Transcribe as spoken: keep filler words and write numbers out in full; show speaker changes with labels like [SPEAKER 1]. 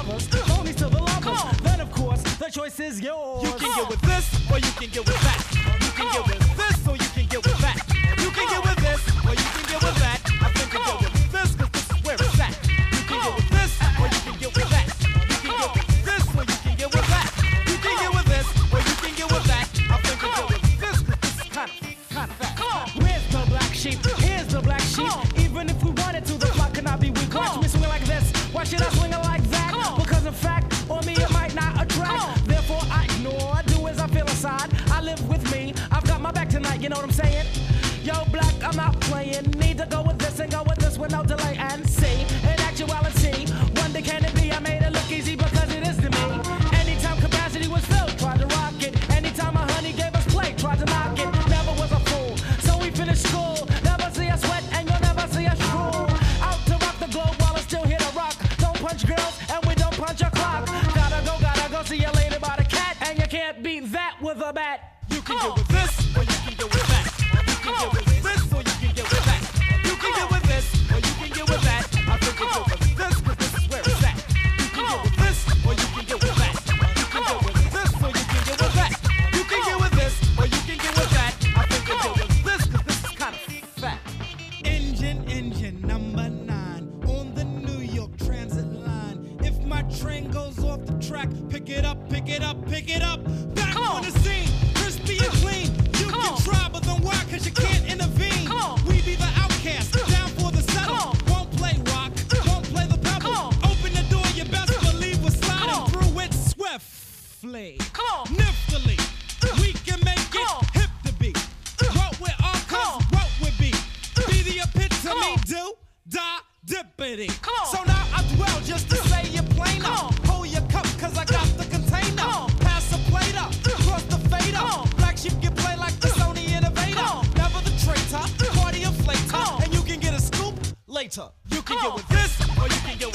[SPEAKER 1] brothers, phonies to the lovers. Then of course, the choice is yours.
[SPEAKER 2] You can get with this, or you can get with that. You can get with this, or you can get with that. You can get with this, or you can get with that. I think you get with this, cause this is where it's at. You can get with this, or you can get with that. You can get with this, or you can get with that. You can get with this, or you can get with that. I think you get with this, cause this is kinda, kinda fat.
[SPEAKER 1] Where's the black sheep? Here's the black sheep. Even if we wanted to, the flock cannot be weak. Watch me swing like this. Why should I swing it like that? Because in fact, on me it might not attract. Therefore I ignore, do as I feel inside. I live with me, I've got my back tonight, you know what I'm saying? Yo, black, I'm not playing. Need to go with this and go with this with no delay. And see, in actuality, wonder can it be? I made it look easy because it is to me. Anytime capacity was filled, tried to rock it. Anytime my honey gave us play, tried to knock it. Never was a fool, so we finished school. Never see us sweat and you'll never see us drool. Out to rock the globe while it's still here to rock. Don't punch girls and we don't punch a clock. Gotta go, gotta go, see you later by the cat. And you can't beat that with a bat.
[SPEAKER 2] You can get with this, or you can get with that. You can get with this, or you can get with that. You can get with this, or you can get with that. I think you get with this, cause this is where it's at. You can get with this, or you can get with that. You can get with this, or you can get with that. You can get with this, or you can get with that. I think you get with this, cause this is kinda fat.
[SPEAKER 3] Engine, engine, number nine on the New York Transit line. If my train goes off the track, pick it up, pick it up, pick it up. Back on the scene, crispy and clean. You can try, but then why? Cause you can't intervene. We be the outcast, down for the settle. Won't play rock, won't play the pebble. Open the door, you best believe we're sliding through it swiftly. Niftily, we can make it hip to be. What with all cause, what with be. Be the epitome, do, die, dippity. So now I dwell just to say you plain up. Hold your cup, cause I got the container. Pass the plate up, cross the fader. Black sheep can play like the Sony Innovator. Never the traitor, party inflator. And you can get a scoop later.
[SPEAKER 2] You can get with this, or you can get